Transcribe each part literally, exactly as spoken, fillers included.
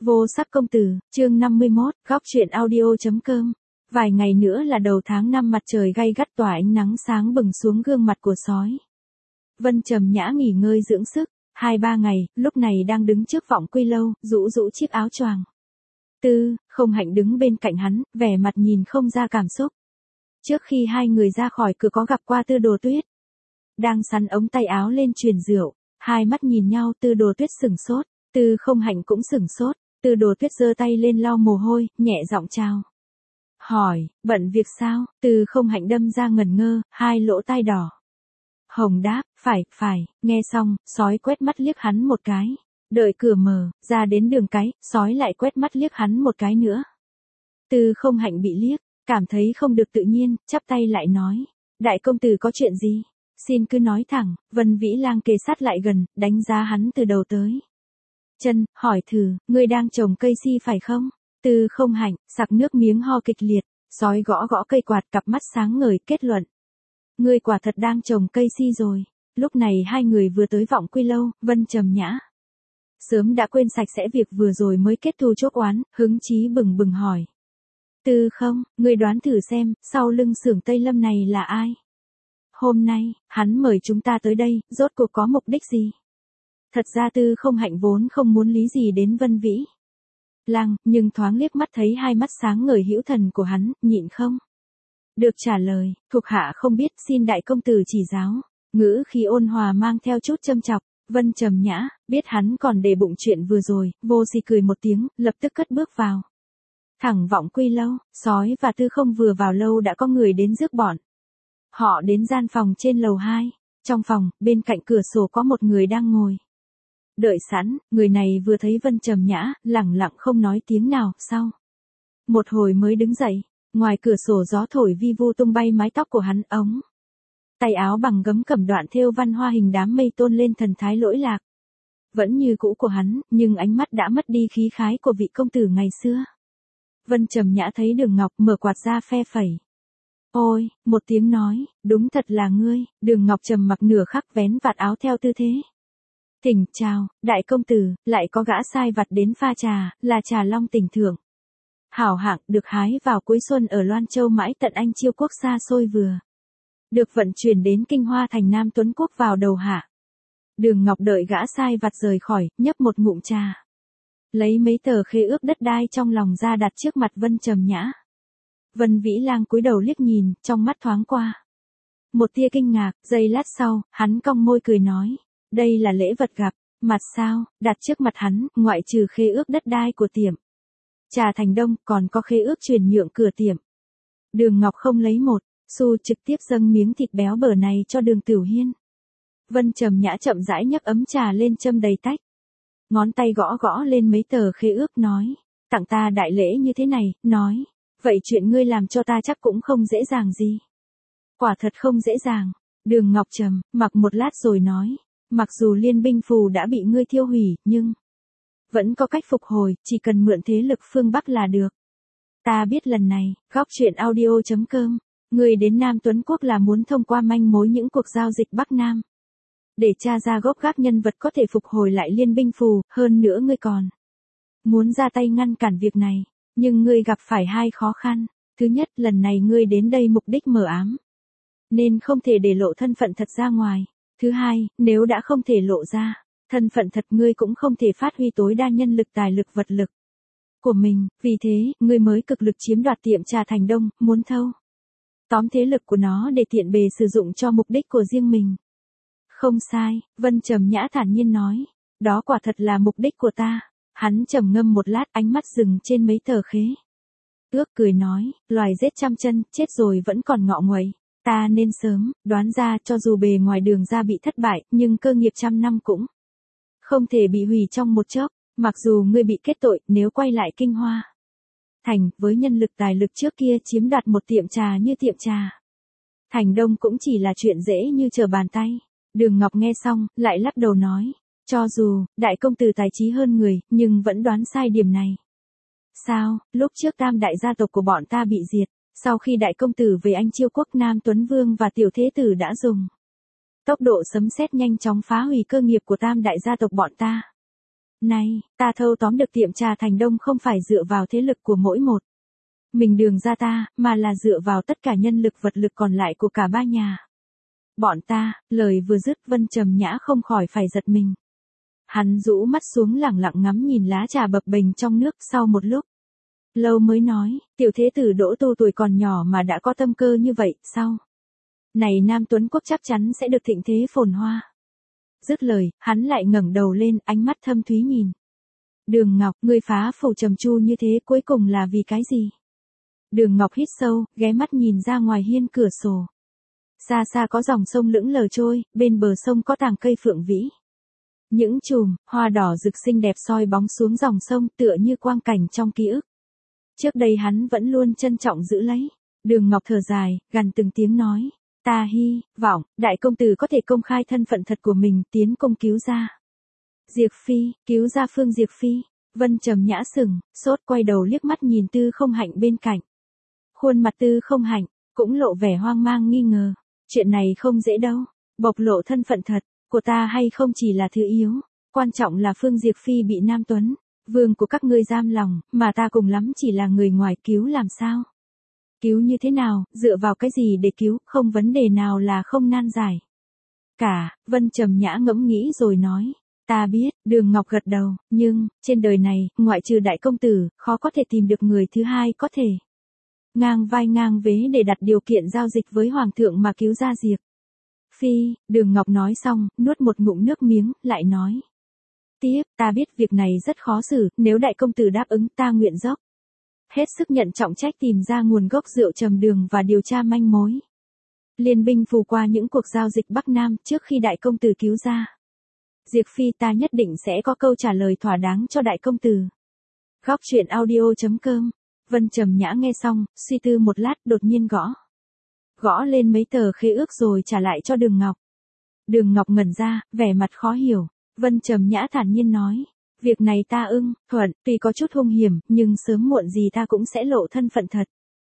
Vô sắc công tử, chương năm mươi mốt, góc truyện audio.com. Vài ngày nữa là đầu tháng năm, mặt trời gay gắt tỏa ánh nắng sáng bừng xuống gương mặt của sói. Vân Trầm Nhã nghỉ ngơi dưỡng sức, hai ba ngày, lúc này đang đứng trước vọng quy lâu, rũ rũ chiếc áo choàng. Tư, Không Hạnh đứng bên cạnh hắn, vẻ mặt nhìn không ra cảm xúc. Trước khi hai người ra khỏi cửa có gặp qua Tư Đồ Tuyết. Đang sắn ống tay áo lên truyền rượu, hai mắt nhìn nhau. Tư Đồ Tuyết sửng sốt, Tư Không Hạnh cũng sửng sốt. Tư Đồ Tuyết giơ tay lên lau mồ hôi, nhẹ giọng chào. Hỏi, bận việc sao? Tư Không Hạnh đâm ra ngẩn ngơ, hai lỗ tai đỏ. Hồng đáp, phải, phải, nghe xong, sói quét mắt liếc hắn một cái. Đợi cửa mở, ra đến đường cái, sói lại quét mắt liếc hắn một cái nữa. Tư Không Hạnh bị liếc, cảm thấy không được tự nhiên, chắp tay lại nói. Đại công tử có chuyện gì? Xin cứ nói thẳng. Vân Vĩ Lang kề sát lại gần, đánh giá hắn từ đầu tới chân, hỏi thử, ngươi đang trồng cây si phải không? Tư Không Hạnh, sặc nước miếng ho kịch liệt, sói gõ gõ cây quạt, cặp mắt sáng ngời, kết luận. Ngươi quả thật đang trồng cây si rồi. Lúc này hai người vừa tới vọng quy lâu, Vân Trầm Nhã sớm đã quên sạch sẽ việc vừa rồi mới kết thù chốt oán, hứng chí bừng bừng hỏi. Tư Không, ngươi đoán thử xem, sau lưng xưởng Tây Lâm này là ai? Hôm nay, hắn mời chúng ta tới đây, rốt cuộc có mục đích gì? Thật ra Tư Không Hạnh vốn không muốn lý gì đến Vân Vĩ Lang, nhưng thoáng liếc mắt thấy hai mắt sáng ngời hữu thần của hắn, nhịn không được trả lời, thuộc hạ không biết, xin đại công tử chỉ giáo. Ngữ khí ôn hòa mang theo chút châm chọc. Vân Trầm Nhã biết hắn còn để bụng chuyện vừa rồi, vô si cười một tiếng, lập tức cất bước vào. Thẳng vọng quy lâu, sói và Tư Không vừa vào lâu đã có người đến rước bọn họ đến gian phòng trên lầu hai. Trong phòng, bên cạnh cửa sổ có một người đang ngồi đợi sẵn. Người này vừa thấy Vân Trầm Nhã, lẳng lặng không nói tiếng nào. Sau một hồi mới đứng dậy. Ngoài cửa sổ gió thổi vi vu tung bay mái tóc của hắn, ống tay áo bằng gấm cẩm đoạn thêu văn hoa hình đám mây tôn lên thần thái lỗi lạc vẫn như cũ của hắn, nhưng ánh mắt đã mất đi khí khái của vị công tử ngày xưa. Vân Trầm Nhã thấy Đường Ngọc mở quạt ra phe phẩy. Ôi, một tiếng nói, đúng thật là ngươi. Đường Ngọc trầm mặc nửa khắc, vén vạt áo theo tư thế. Thỉnh chào, đại công tử, lại có gã sai vặt đến pha trà, là trà long tỉnh thưởng. Hảo hạng, được hái vào cuối xuân ở Loan Châu mãi tận Anh Chiêu quốc xa xôi vừa được vận chuyển đến Kinh Hoa thành Nam Tuấn quốc vào đầu hạ. Đường Ngọc đợi gã sai vặt rời khỏi, nhấp một ngụm trà. Lấy mấy tờ khế ước đất đai trong lòng ra đặt trước mặt Vân Trầm Nhã. Vân Vĩ Lang cúi đầu liếc nhìn, trong mắt thoáng qua một tia kinh ngạc. Giây lát sau, hắn cong môi cười nói. Đây là lễ vật gặp mặt sao? Đặt trước mặt hắn, ngoại trừ khế ước đất đai của tiệm Trà Thành Đông, còn có khế ước chuyển nhượng cửa tiệm. Đường Ngọc không lấy một xu, trực tiếp dâng miếng thịt béo bở này cho Đường Tửu Hiên. Vân Trầm Nhã chậm rãi nhấc ấm trà lên châm đầy tách. Ngón tay gõ gõ lên mấy tờ khế ước nói. Tặng ta đại lễ như thế này, nói. Vậy chuyện ngươi làm cho ta chắc cũng không dễ dàng gì. Quả thật không dễ dàng. Đường Ngọc trầm mặc một lát rồi nói. Mặc dù liên binh phù đã bị ngươi thiêu hủy, nhưng vẫn có cách phục hồi, chỉ cần mượn thế lực phương Bắc là được. Ta biết lần này, góc truyện audio.com, ngươi đến Nam Tuấn Quốc là muốn thông qua manh mối những cuộc giao dịch Bắc Nam để tra ra gốc gác nhân vật có thể phục hồi lại liên binh phù, hơn nữa ngươi còn muốn ra tay ngăn cản việc này, nhưng ngươi gặp phải hai khó khăn. Thứ nhất, lần này ngươi đến đây mục đích mờ ám, nên không thể để lộ thân phận thật ra ngoài. Thứ hai, nếu đã không thể lộ ra thân phận thật, ngươi cũng không thể phát huy tối đa nhân lực tài lực vật lực của mình, vì thế, ngươi mới cực lực chiếm đoạt tiệm Trà Thành Đông, muốn thâu tóm thế lực của nó để tiện bề sử dụng cho mục đích của riêng mình. Không sai, Vân Trầm Nhã thản nhiên nói. Đó quả thật là mục đích của ta. Hắn trầm ngâm một lát, ánh mắt dừng trên mấy tờ khế ước, cười nói, loài rết trăm chân, chết rồi vẫn còn ngọ nguậy. Ta nên sớm đoán ra, cho dù bề ngoài Đường ra bị thất bại, nhưng cơ nghiệp trăm năm cũng không thể bị hủy trong một chốc. Mặc dù ngươi bị kết tội, nếu quay lại Kinh Hoa thành, với nhân lực tài lực trước kia chiếm đoạt một tiệm trà như tiệm Trà Thành Đông cũng chỉ là chuyện dễ như trở bàn tay. Đường Ngọc nghe xong, lại lắc đầu nói. Cho dù, đại công tử tài trí hơn người, nhưng vẫn đoán sai điểm này. Sao, lúc trước tam đại gia tộc của bọn ta bị diệt, sau khi đại công tử về Anh Chiêu quốc, Nam Tuấn Vương và tiểu thế tử đã dùng tốc độ sấm sét nhanh chóng phá hủy cơ nghiệp của tam đại gia tộc bọn ta. Này, ta thâu tóm được tiệm trà Thành Đông không phải dựa vào thế lực của mỗi một mình Đường gia ta, mà là dựa vào tất cả nhân lực vật lực còn lại của cả ba nhà. Bọn ta, lời vừa dứt Vân Trầm Nhã không khỏi phải giật mình. Hắn rũ mắt xuống lẳng lặng ngắm nhìn lá trà bập bềnh trong nước sau một lúc. Lâu mới nói, tiểu thế tử Đỗ Tu tuổi còn nhỏ mà đã có tâm cơ như vậy, sao? Này Nam Tuấn Quốc chắc chắn sẽ được thịnh thế phồn hoa. Dứt lời, hắn lại ngẩng đầu lên, ánh mắt thâm thúy nhìn. Đường Ngọc, ngươi phá phủ trầm chu như thế cuối cùng là vì cái gì? Đường Ngọc hít sâu, ghé mắt nhìn ra ngoài hiên cửa sổ. Xa xa có dòng sông lững lờ trôi, bên bờ sông có tàng cây phượng vĩ. Những chùm, hoa đỏ rực xinh đẹp soi bóng xuống dòng sông tựa như quang cảnh trong ký ức. Trước đây hắn vẫn luôn trân trọng giữ lấy. Đường Ngọc thở dài, gằn từng tiếng nói. Ta hy vọng, đại công tử có thể công khai thân phận thật của mình tiến công cứu ra. Diệp Phi, cứu ra Phương Diệp Phi. Vân Trầm Nhã sừng, sốt quay đầu liếc mắt nhìn Tư Không Hạnh bên cạnh. Khuôn mặt Tư Không Hạnh, cũng lộ vẻ hoang mang nghi ngờ. Chuyện này không dễ đâu, bộc lộ thân phận thật, của ta hay không chỉ là thứ yếu. Quan trọng là Phương Diệp Phi bị Nam Tuấn, vương của các ngươi giam lòng, mà ta cùng lắm chỉ là người ngoài cứu làm sao. Cứu như thế nào, dựa vào cái gì để cứu, không vấn đề nào là không nan giải. Cả, Vân Trầm Nhã ngẫm nghĩ rồi nói. Ta biết, Đường Ngọc gật đầu, nhưng, trên đời này, ngoại trừ đại công tử, khó có thể tìm được người thứ hai có thể. Ngang vai ngang vế để đặt điều kiện giao dịch với Hoàng thượng mà cứu ra Diệp Phi. Đường Ngọc nói xong, nuốt một ngụm nước miếng, lại nói. Tiếp, ta biết việc này rất khó xử, nếu đại công tử đáp ứng ta nguyện dốc hết sức nhận trọng trách tìm ra nguồn gốc rượu trầm đường và điều tra manh mối. Liên binh phù qua những cuộc giao dịch Bắc Nam trước khi đại công tử cứu ra Diệp Phi, ta nhất định sẽ có câu trả lời thỏa đáng cho đại công tử. Góc truyện audio chấm com. Vân Trầm Nhã nghe xong, suy tư một lát, đột nhiên gõ. Gõ lên mấy tờ khế ước rồi trả lại cho Đường Ngọc. Đường Ngọc ngẩn ra, vẻ mặt khó hiểu. Vân Trầm Nhã thản nhiên nói. Việc này ta ưng, thuận, tuy có chút hung hiểm, nhưng sớm muộn gì ta cũng sẽ lộ thân phận thật.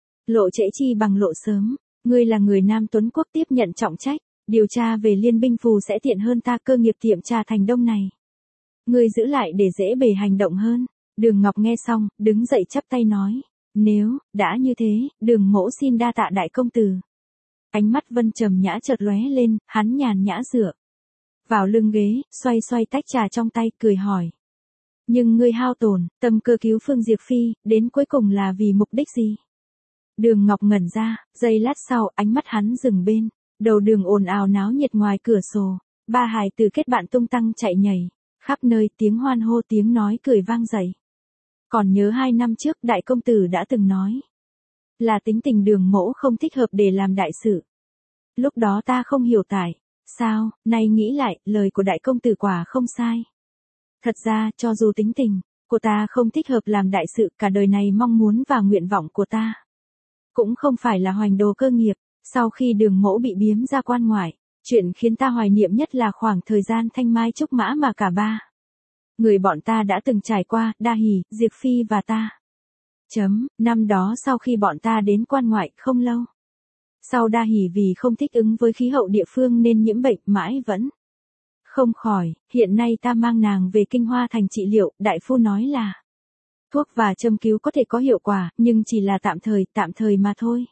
Lộ trễ chi bằng lộ sớm. Ngươi là người Nam Tuấn Quốc tiếp nhận trọng trách. Điều tra về liên binh phù sẽ tiện hơn ta cơ nghiệp tiệm trà Thành Đông này. Ngươi giữ lại để dễ bề hành động hơn. Đường Ngọc nghe xong, đứng dậy chắp tay nói. Nếu, đã như thế, Đường mỗ xin đa tạ đại công tử. Ánh mắt Vân Trầm Nhã chợt lóe lên, hắn nhàn nhã dựa vào lưng ghế, xoay xoay tách trà trong tay, cười hỏi. Nhưng ngươi hao tổn, tâm cơ cứu Phương Diệp Phi, đến cuối cùng là vì mục đích gì? Đường Ngọc ngẩn ra, giây lát sau, ánh mắt hắn dừng bên. Đầu đường ồn ào náo nhiệt ngoài cửa sổ. Ba hài từ kết bạn tung tăng chạy nhảy. Khắp nơi tiếng hoan hô tiếng nói cười vang dậy. Còn nhớ hai năm trước đại công tử đã từng nói. Là tính tình Đường mỗ không thích hợp để làm đại sự. Lúc đó ta không hiểu tại. Sao, nay nghĩ lại, lời của đại công tử quả không sai. Thật ra, cho dù tính tình của ta không thích hợp làm đại sự, cả đời này mong muốn và nguyện vọng của ta cũng không phải là hoành đồ cơ nghiệp. Sau khi Đường mỗ bị biếm ra quan ngoại, chuyện khiến ta hoài niệm nhất là khoảng thời gian thanh mai trúc mã mà cả ba người bọn ta đã từng trải qua, Đa Hỷ, Diệp Phi và ta. Chấm, năm đó sau khi bọn ta đến quan ngoại không lâu. Sau Đa Hỷ vì không thích ứng với khí hậu địa phương nên nhiễm bệnh mãi vẫn không khỏi, hiện nay ta mang nàng về Kinh Hoa Thành trị liệu, đại phu nói là thuốc và châm cứu có thể có hiệu quả, nhưng chỉ là tạm thời, tạm thời mà thôi.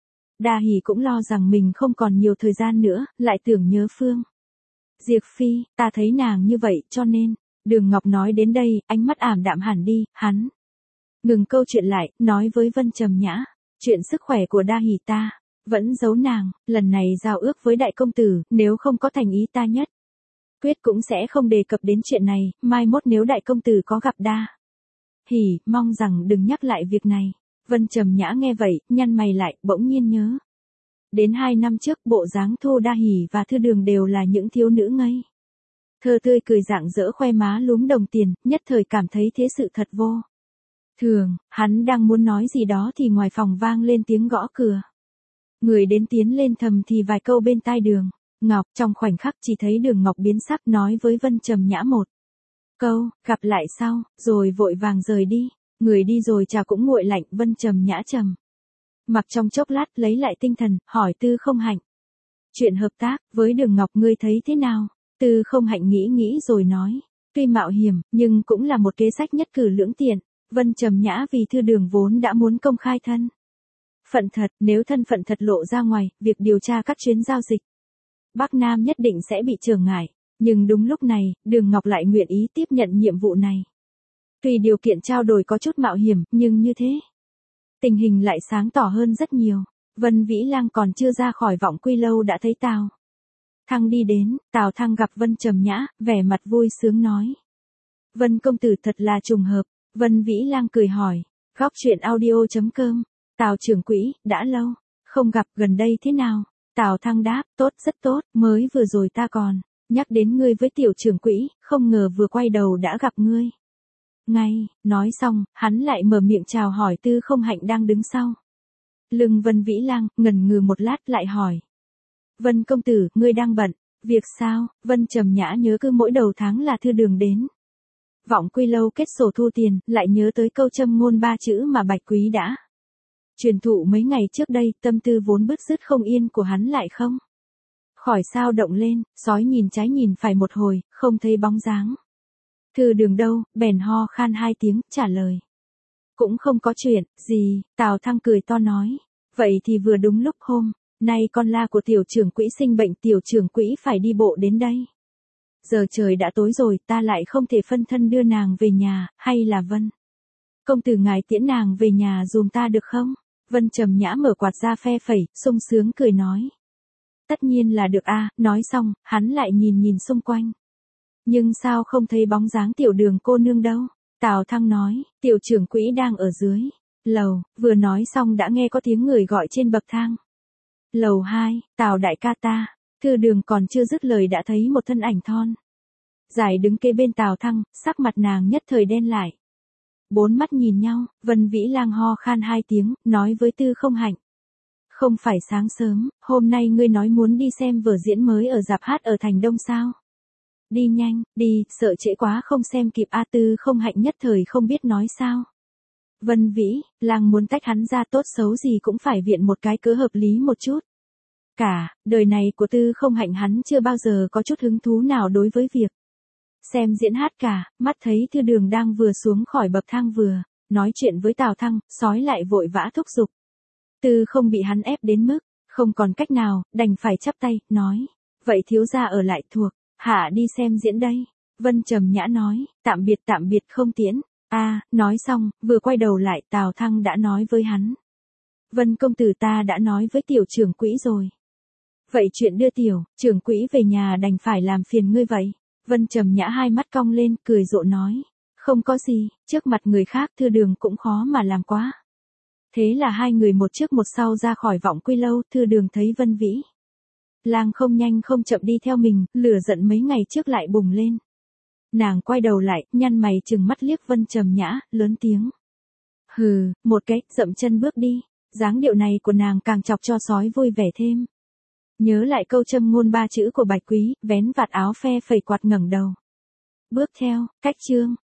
Đa Hỷ cũng lo rằng mình không còn nhiều thời gian nữa, lại tưởng nhớ Phương Diệp Phi, ta thấy nàng như vậy cho nên. Đường Ngọc nói đến đây, ánh mắt ảm đạm hẳn đi, hắn ngừng câu chuyện lại, nói với Vân Trầm Nhã. Chuyện sức khỏe của Đa Hỷ ta vẫn giấu nàng, lần này giao ước với đại công tử, nếu không có thành ý ta nhất quyết cũng sẽ không đề cập đến chuyện này, mai mốt nếu đại công tử có gặp Đa Hỷ, mong rằng đừng nhắc lại việc này. Vân Trầm Nhã nghe vậy, nhăn mày lại, bỗng nhiên nhớ. Đến hai năm trước, bộ dáng Thu Đa Hỷ và Thư Đường đều là những thiếu nữ ngây thơ tươi cười rạng rỡ khoe má lúm đồng tiền, nhất thời cảm thấy thế sự thật vô thường. Hắn đang muốn nói gì đó thì ngoài phòng vang lên tiếng gõ cửa. Người đến tiến lên thầm thì vài câu bên tai Đường Ngọc, trong khoảnh khắc chỉ thấy Đường Ngọc biến sắc nói với Vân Trầm Nhã một câu, gặp lại sau, rồi vội vàng rời đi. Người đi rồi trà cũng nguội lạnh. Vân Trầm Nhã trầm mặc trong chốc lát lấy lại tinh thần, hỏi Tư Không Hạnh. Chuyện hợp tác với Đường Ngọc ngươi thấy thế nào? Tư Không Hạnh nghĩ nghĩ rồi nói. Tuy mạo hiểm, nhưng cũng là một kế sách nhất cử lưỡng tiện. Vân Trầm Nhã vì Thư Đường vốn đã muốn công khai thân phận thật, nếu thân phận thật lộ ra ngoài, việc điều tra các chuyến giao dịch Bắc Nam nhất định sẽ bị trở ngại. Nhưng đúng lúc này, Đường Ngọc lại nguyện ý tiếp nhận nhiệm vụ này. Tuy điều kiện trao đổi có chút mạo hiểm, nhưng như thế, tình hình lại sáng tỏ hơn rất nhiều. Vân Vĩ Lang còn chưa ra khỏi Vọng Quy Lâu đã thấy Tào Thăng đi đến, Tào Thăng gặp Vân Trầm Nhã, vẻ mặt vui sướng nói. Vân công tử thật là trùng hợp. Vân Vĩ Lang cười hỏi. Góc truyện audio chấm com. Tào trưởng quỹ, đã lâu không gặp, gần đây thế nào? Tào Thăng đáp, tốt, rất tốt, mới vừa rồi ta còn nhắc đến ngươi với tiểu trưởng quỹ, không ngờ vừa quay đầu đã gặp ngươi. Ngay, nói xong, hắn lại mở miệng chào hỏi Tư Không Hạnh đang đứng sau lưng Vân Vĩ Lang, ngần ngừ một lát lại hỏi. Vân công tử, ngươi đang bận, việc sao? Vân Trầm Nhã nhớ cứ mỗi đầu tháng là Thư Đường đến Vọng Quy Lâu kết sổ thu tiền, lại nhớ tới câu châm ngôn ba chữ mà Bạch Quý đã truyền thụ mấy ngày trước đây, tâm tư vốn bứt rứt không yên của hắn lại không khỏi sao động lên, sói nhìn trái nhìn phải một hồi, không thấy bóng dáng Thư Đường đâu, bèn ho khan hai tiếng, trả lời. Cũng không có chuyện gì. Tào Thăng cười to nói. Vậy thì vừa đúng lúc hôm nay con la của tiểu trưởng quỹ sinh bệnh, tiểu trưởng quỹ phải đi bộ đến đây. Giờ trời đã tối rồi, ta lại không thể phân thân đưa nàng về nhà, hay là Vân công tử ngài tiễn nàng về nhà dùm ta được không? Vân Trầm Nhã mở quạt ra phe phẩy, sung sướng cười nói. Tất nhiên là được a. Nói xong, hắn lại nhìn nhìn xung quanh. Nhưng sao không thấy bóng dáng tiểu Đường cô nương đâu? Tào Thăng nói, tiểu trưởng quỹ đang ở dưới lầu. Vừa nói xong đã nghe có tiếng người gọi trên bậc thang. Lầu hai, Tào đại ca ta. Thư Đường còn chưa dứt lời đã thấy một thân ảnh thon dài đứng kế bên Tào Thăng, sắc mặt nàng nhất thời đen lại. Bốn mắt nhìn nhau, Vân Vĩ Lang ho khan hai tiếng, nói với Tư Không Hạnh. Không phải sáng sớm, hôm nay ngươi nói muốn đi xem vở diễn mới ở rạp hát ở thành Đông sao? Đi nhanh, đi, sợ trễ quá không xem kịp. A Tư Không Hạnh nhất thời không biết nói sao. Vân Vĩ Lang muốn tách hắn ra, tốt xấu gì cũng phải viện một cái cớ hợp lý một chút. Cả đời này của Tư Không Hạnh hắn chưa bao giờ có chút hứng thú nào đối với việc xem diễn hát cả. Mắt thấy Thư Đường đang vừa xuống khỏi bậc thang vừa nói chuyện với Tào Thăng, sói lại vội vã thúc giục. Tư Không bị hắn ép đến mức không còn cách nào, đành phải chắp tay nói. Vậy thiếu gia ở lại thuộc hạ đi xem diễn đây. Vân Trầm Nhã nói. Tạm biệt tạm biệt không tiễn. A, nói xong, vừa quay đầu lại, Tào Thăng đã nói với hắn. Vân công tử, ta đã nói với tiểu trưởng quỹ rồi. Vậy chuyện đưa tiểu trưởng quỹ về nhà đành phải làm phiền ngươi vậy. Vân Trầm Nhã hai mắt cong lên, cười rộ nói. Không có gì, trước mặt người khác Thư Đường cũng khó mà làm quá. Thế là hai người một trước một sau ra khỏi Vọng Quy Lâu. Thư Đường thấy Vân Vĩ Lang không nhanh không chậm đi theo mình, lửa giận mấy ngày trước lại bùng lên. Nàng quay đầu lại, nhăn mày trừng mắt liếc Vân Trầm Nhã, lớn tiếng. Hừ, một cái, dậm chân bước đi. Dáng điệu này của nàng càng chọc cho sói vui vẻ thêm. Nhớ lại câu châm ngôn ba chữ của Bạch Quý, vén vạt áo phe phẩy quạt ngẩng đầu. Bước theo, cách chương.